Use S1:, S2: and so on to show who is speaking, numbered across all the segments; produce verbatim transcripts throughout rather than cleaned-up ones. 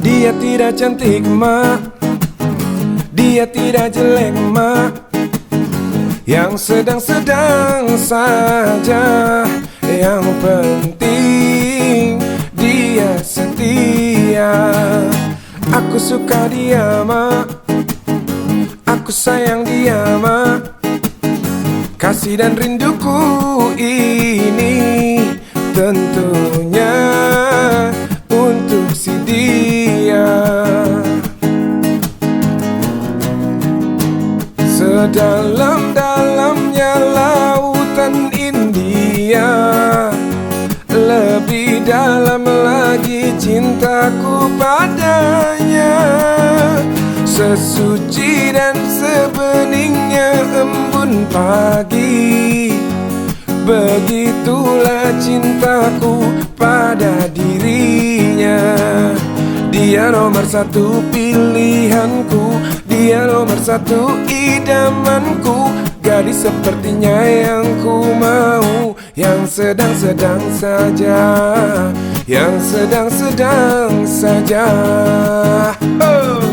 S1: Dia tidak cantik mak, dia tidak jelek mak, yang sedang-sedang saja. Yang penting dia setia. Aku suka dia mak, aku sayang dia mak. Kasih dan rinduku ini tentunya untuk si dia. Sedalam-dalamnya lautan India, lebih dalam lagi cintaku padanya. Sesuci dan sebeningnya embun pagi, begitulah cintaku pada dirinya. Dia nomor satu pilihanku, dia nomor satu idamanku. Gadis sepertinya yang ku mau, yang sedang-sedang saja, yang sedang-sedang saja. Oh.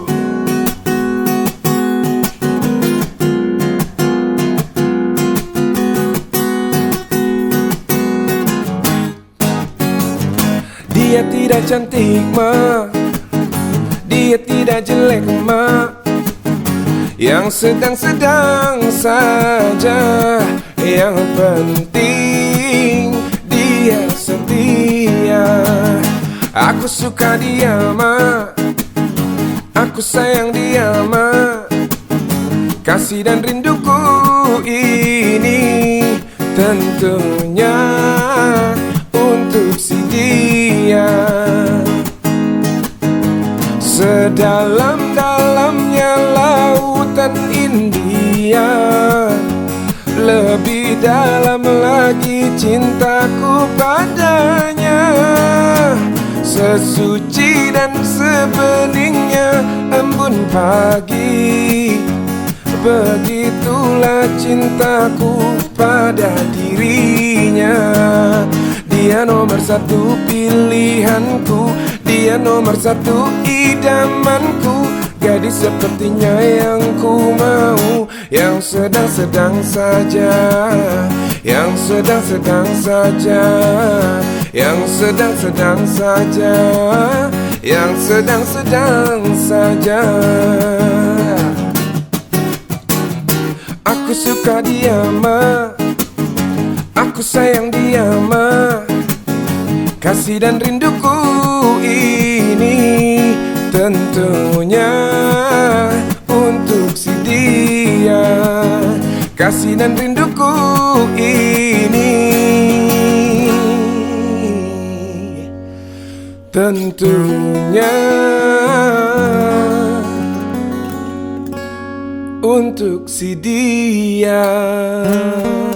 S1: Dia tidak cantik ma, dia tidak jelek ma, yang sedang-sedang saja. Yang penting dia setia. Aku suka dia ma, aku sayang dia ma. Kasih dan rinduku ini tentunya untuk si dia. Sedalam-dalamnya lautan India, lebih dalam lagi cintaku padanya. Sesuci dan sebeningnya embun pagi, begitulah cintaku pada dirinya. Dia nomor satu pilihanku, dia nomor satu idamanku. Gadis sepertinya yang ku mau, yang sedang-sedang saja, yang sedang-sedang saja, yang sedang-sedang saja, yang sedang-sedang saja. Aku suka dia ma, aku sayang dia ma. Kasih dan rinduku ini tentunya untuk si dia. Kasih dan rinduku ini tentunya untuk si dia.